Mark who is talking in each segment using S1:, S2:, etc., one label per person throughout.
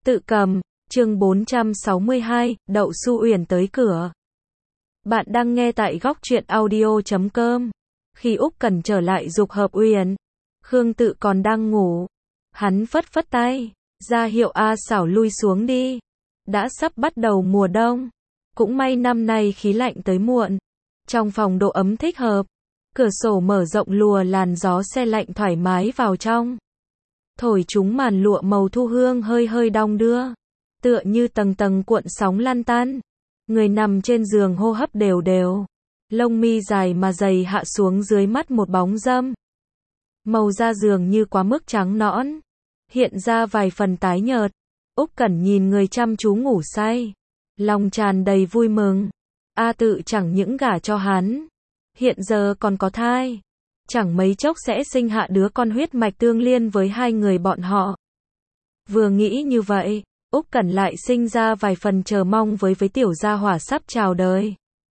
S1: Tự cầm, chương 462, Đậu Su Uyển tới cửa. Bạn đang nghe tại góc truyện audio.com. Khi Úc Cẩn trở lại dục hợp Uyển, Khương Tự còn đang ngủ. Hắn phất phất tay, ra hiệu A Xảo lui xuống đi. Đã sắp bắt đầu mùa đông. Cũng may năm nay khí lạnh tới muộn. Trong phòng độ ấm thích hợp. Cửa sổ mở rộng lùa làn gió se lạnh thoải mái vào trong. Thổi chúng màn lụa màu thu hương hơi hơi đong đưa. Tựa như tầng tầng cuộn sóng lan tan. Người nằm trên giường hô hấp đều đều. Lông mi dài mà dày hạ xuống dưới mắt một bóng râm. Màu da giường như quá mức trắng nõn. Hiện ra vài phần tái nhợt. Úc Cẩn nhìn người chăm chú ngủ say. Lòng tràn đầy vui mừng. A Tự chẳng những gả cho hắn. Hiện giờ còn có thai. Chẳng mấy chốc sẽ sinh hạ đứa con huyết mạch tương liên với hai người bọn họ. Vừa nghĩ như vậy, Úc Cẩn lại sinh ra vài phần chờ mong với tiểu gia hỏa sắp chào đời.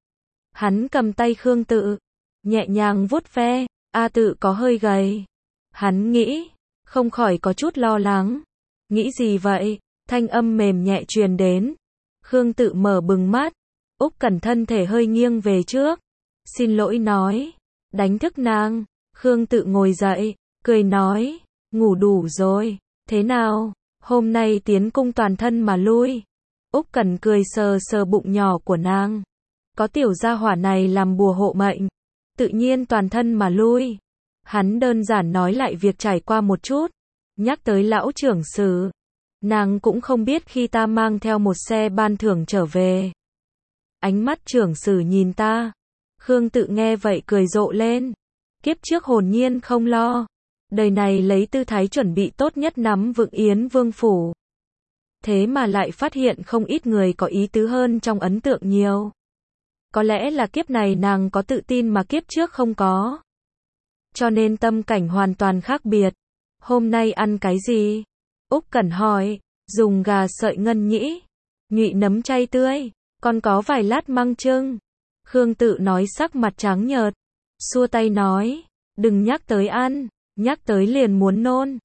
S1: Hắn cầm tay Khương Tự, nhẹ nhàng vuốt ve, A Tự có hơi gầy. Hắn nghĩ, không khỏi có chút lo lắng. Nghĩ gì vậy? Thanh âm mềm nhẹ truyền đến. Khương Tự mở bừng mắt, Úc Cẩn thân thể hơi nghiêng về trước. Xin lỗi nói, đánh thức nàng. Khương Tự ngồi dậy, cười nói, ngủ đủ rồi, thế nào, hôm nay tiến cung toàn thân mà lui. Úc Cẩn cười sờ sờ bụng nhỏ của nàng. Có tiểu gia hỏa này làm bùa hộ mệnh, tự nhiên toàn thân mà lui. Hắn đơn giản nói lại việc trải qua một chút, nhắc tới lão trưởng sử. Nàng cũng không biết khi ta mang theo một xe ban thưởng trở về. Ánh mắt trưởng sử nhìn ta. Khương Tự nghe vậy cười rộ lên. Kiếp trước hồn nhiên không lo. Đời này lấy tư thái chuẩn bị tốt nhất nắm vững Yến Vương phủ. Thế mà lại phát hiện không ít người có ý tứ hơn trong ấn tượng nhiều. Có lẽ là kiếp này nàng có tự tin mà kiếp trước không có. Cho nên tâm cảnh hoàn toàn khác biệt. Hôm nay ăn cái gì? Úc Cẩn hỏi. Dùng gà sợi ngân nhĩ, nhụy nấm chay tươi, còn có vài lát măng trưng. Khương Tự nói sắc mặt trắng nhợt. Xua tay nói, đừng nhắc tới ăn, nhắc tới liền muốn nôn.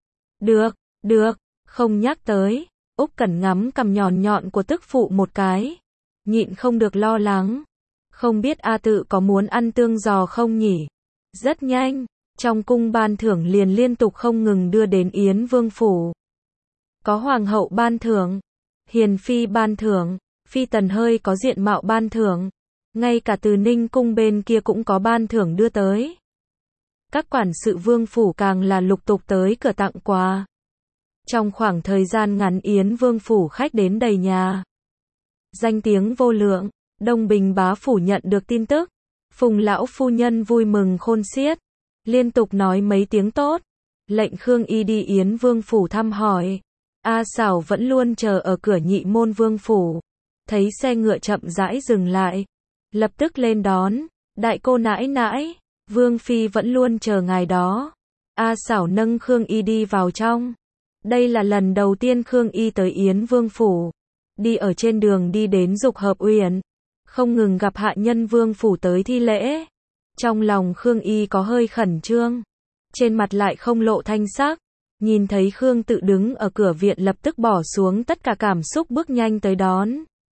S1: Được, không nhắc tới. Úc Cẩn ngắm cằm nhọn nhọn của tức phụ một cái. Nhịn không được lo lắng. Không biết A Tự có muốn ăn tương giò không nhỉ? Rất nhanh, trong cung ban thưởng liền liên tục không ngừng đưa đến Yến Vương phủ. Có hoàng hậu ban thưởng, hiền phi ban thưởng, phi tần hơi có diện mạo ban thưởng. Ngay cả từ Ninh cung bên kia cũng có ban thưởng đưa tới. Các quản sự vương phủ càng là lục tục tới cửa tặng quà. Trong khoảng thời gian ngắn Yến Vương phủ khách đến đầy nhà. Danh tiếng vô lượng, Đông Bình bá phủ nhận được tin tức. Phùng lão phu nhân vui mừng khôn xiết. Liên tục nói mấy tiếng tốt. Lệnh Khương Y đi Yến Vương phủ thăm hỏi. A Xảo vẫn luôn chờ ở cửa Nhị môn Vương phủ. Thấy xe ngựa chậm rãi dừng lại. Lập tức lên đón, đại cô nãi nãi, Vương phi vẫn luôn chờ ngài đó. A Xảo nâng Khương Y đi vào trong. Đây là lần đầu tiên Khương Y tới Yến Vương phủ. Đi ở trên đường đi đến dục hợp Uyển, không ngừng gặp hạ nhân Vương phủ tới thi lễ. Trong lòng Khương Y có hơi khẩn trương, trên mặt lại không lộ thanh sắc. Nhìn thấy Khương Tự đứng ở cửa viện lập tức bỏ xuống tất cả cảm xúc bước nhanh tới đón.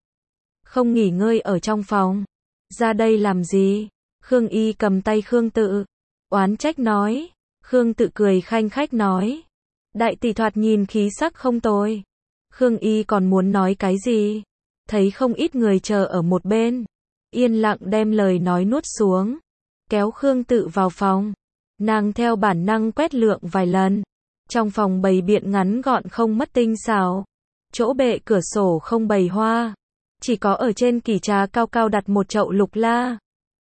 S1: Không nghỉ ngơi ở trong phòng. Ra đây làm gì? Khương Y cầm tay Khương Tự, oán trách nói. Khương Tự cười khanh khách nói, đại tỷ thoạt nhìn khí sắc không tồi. Khương Y còn muốn nói cái gì, thấy không ít người chờ ở một bên, yên lặng đem lời nói nuốt xuống, kéo Khương Tự vào phòng. Nàng theo bản năng quét lượng vài lần. Trong phòng bày biện ngắn gọn không mất tinh xảo. Chỗ bệ cửa sổ không bày hoa. Chỉ có ở trên kỷ trà cao cao đặt một chậu lục la.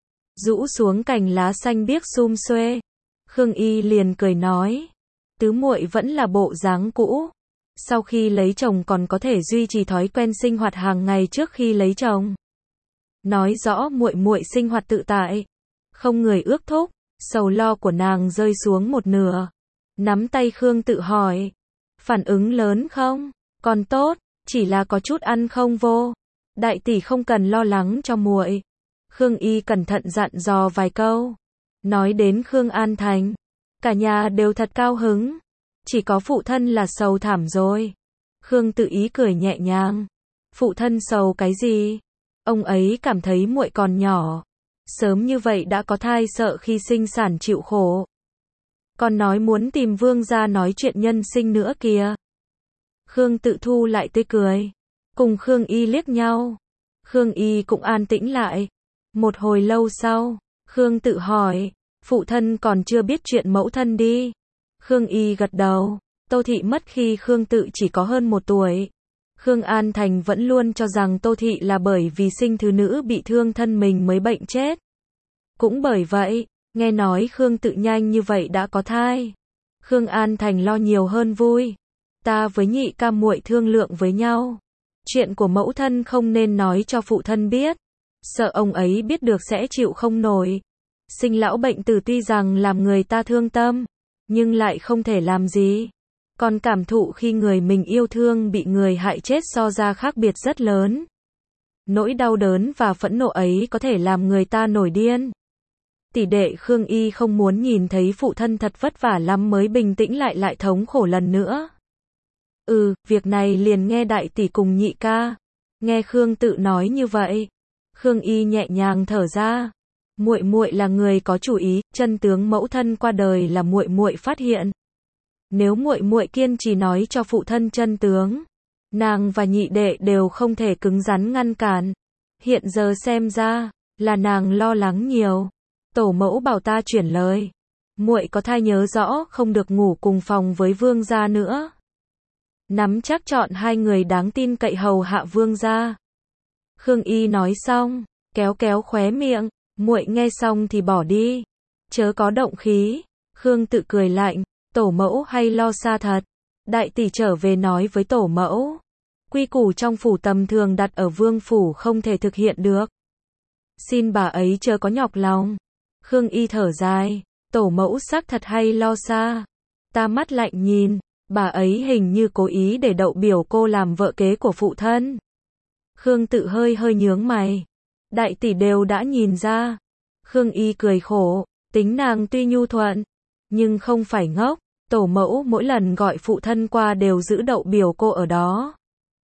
S1: Rũ xuống cành lá xanh biếc sum xuê. Khương Y liền cười nói, tứ muội vẫn là bộ dáng cũ. Sau khi lấy chồng còn có thể duy trì thói quen sinh hoạt hàng ngày trước khi lấy chồng. Nói rõ muội muội sinh hoạt tự tại, không người ước thúc. Sầu lo của nàng rơi xuống một nửa. Nắm tay Khương Tự hỏi, phản ứng lớn không? Còn tốt, chỉ là có chút ăn không vô. Đại tỷ không cần lo lắng cho muội. Khương Y cẩn thận dặn dò vài câu. Nói đến Khương An Thành, cả nhà đều thật cao hứng. Chỉ có phụ thân là sầu thảm rồi. Khương Tự ý cười nhẹ nhàng. Phụ thân sầu cái gì? Ông ấy cảm thấy muội còn nhỏ. Sớm như vậy đã có thai sợ khi sinh sản chịu khổ. Còn nói muốn tìm Vương gia nói chuyện nhân sinh nữa kìa. Khương Tự thu lại tươi cười. Cùng Khương Y liếc nhau. Khương Y cũng an tĩnh lại. Một hồi lâu sau, Khương Tự hỏi, phụ thân còn chưa biết chuyện mẫu thân đi. Khương Y gật đầu. Tô Thị mất khi Khương Tự chỉ có hơn 1 tuổi. Khương An Thành vẫn luôn cho rằng Tô Thị là bởi vì sinh thứ nữ bị thương thân mình mới bệnh chết. Cũng bởi vậy, nghe nói Khương Tự nhanh như vậy đã có thai. Khương An Thành lo nhiều hơn vui. Ta với nhị ca muội thương lượng với nhau. Chuyện của mẫu thân không nên nói cho phụ thân biết. Sợ ông ấy biết được sẽ chịu không nổi. Sinh lão bệnh tử tuy rằng làm người ta thương tâm, nhưng lại không thể làm gì. Còn cảm thụ khi người mình yêu thương bị người hại chết so ra khác biệt rất lớn. Nỗi đau đớn và phẫn nộ ấy có thể làm người ta nổi điên. Tỷ đệ Khương Y không muốn nhìn thấy phụ thân thật vất vả lắm mới bình tĩnh lại thống khổ lần nữa. Việc này liền nghe đại tỷ cùng nhị ca. Nghe Khương Tự nói như vậy, Khương Y nhẹ nhàng thở ra. Muội muội là người có chủ ý, chân tướng mẫu thân qua đời là muội muội phát hiện. Nếu muội muội kiên trì nói cho phụ thân chân tướng, nàng và nhị đệ đều không thể cứng rắn ngăn cản. Hiện giờ xem ra là nàng lo lắng nhiều. Tổ mẫu bảo ta chuyển lời. Muội có thai nhớ rõ không được ngủ cùng phòng với Vương gia nữa. Nắm chắc chọn 2 người đáng tin cậy hầu hạ Vương gia. Khương Y nói xong, kéo kéo khóe miệng, muội nghe xong thì bỏ đi. Chớ có động khí. Khương Tự cười lạnh, tổ mẫu hay lo xa thật. Đại tỷ trở về nói với tổ mẫu. Quy củ trong phủ tầm thường đặt ở vương phủ không thể thực hiện được. Xin bà ấy chớ có nhọc lòng. Khương Y thở dài, tổ mẫu xác thật hay lo xa. Ta mắt lạnh nhìn, bà ấy hình như cố ý để đậu biểu cô làm vợ kế của phụ thân. Khương Tự hơi nhướng mày. Đại tỷ đều đã nhìn ra. Khương Y cười khổ, tính nàng tuy nhu thuận, nhưng không phải ngốc. Tổ mẫu mỗi lần gọi phụ thân qua đều giữ đậu biểu cô ở đó.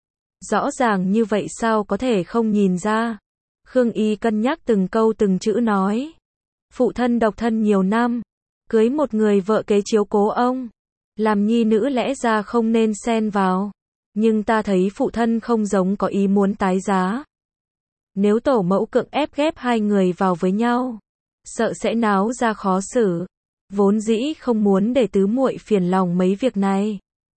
S1: Rõ ràng như vậy sao có thể không nhìn ra. Khương Y cân nhắc từng câu từng chữ nói. Phụ thân độc thân nhiều năm, cưới một người vợ kế chiếu cố ông. Làm nhi nữ lẽ ra không nên xen vào. Nhưng ta thấy phụ thân không giống có ý muốn tái giá. Nếu tổ mẫu cưỡng ép ghép 2 người vào với nhau, sợ sẽ náo ra khó xử. Vốn dĩ không muốn để tứ muội phiền lòng mấy việc này.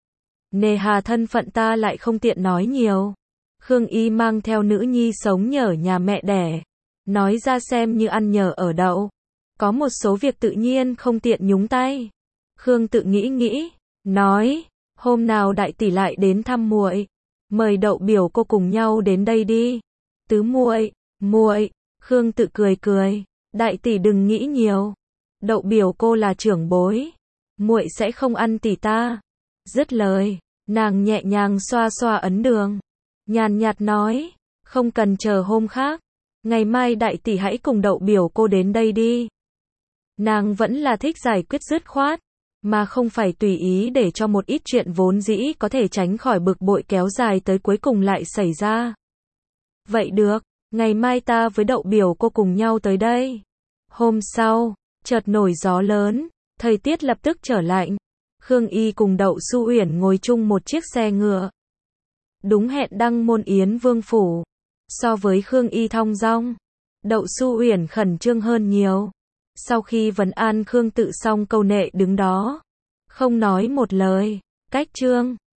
S1: Nề hà thân phận ta lại không tiện nói nhiều. Khương Y mang theo nữ nhi sống nhờ nhà mẹ đẻ. Nói ra xem như ăn nhờ ở đậu. Có một số việc tự nhiên không tiện nhúng tay. Khương Tự nghĩ, nói, hôm nào đại tỷ lại đến thăm muội, mời đậu biểu cô cùng nhau đến đây đi. Tứ muội, Khương Tự cười, đại tỷ đừng nghĩ nhiều. Đậu biểu cô là trưởng bối, muội sẽ không ăn tỷ ta. Dứt lời, nàng nhẹ nhàng xoa xoa ấn đường, nhàn nhạt nói, không cần chờ hôm khác, ngày mai đại tỷ hãy cùng đậu biểu cô đến đây đi. Nàng vẫn là thích giải quyết dứt khoát, mà không phải tùy ý để cho một ít chuyện vốn dĩ có thể tránh khỏi bực bội kéo dài tới cuối cùng lại xảy ra. Vậy được, ngày mai ta với đậu biểu cô cùng nhau tới đây. Hôm sau, chợt nổi gió lớn, thời tiết lập tức trở lạnh. Khương Y cùng Đậu Xu Uyển ngồi chung một chiếc xe ngựa. Đúng hẹn đăng môn yến vương phủ. So với Khương Y thong dong, Đậu Xu Uyển khẩn trương hơn nhiều. Sau khi vấn an Khương Tự xong câu nệ đứng đó, không nói một lời. Cách chương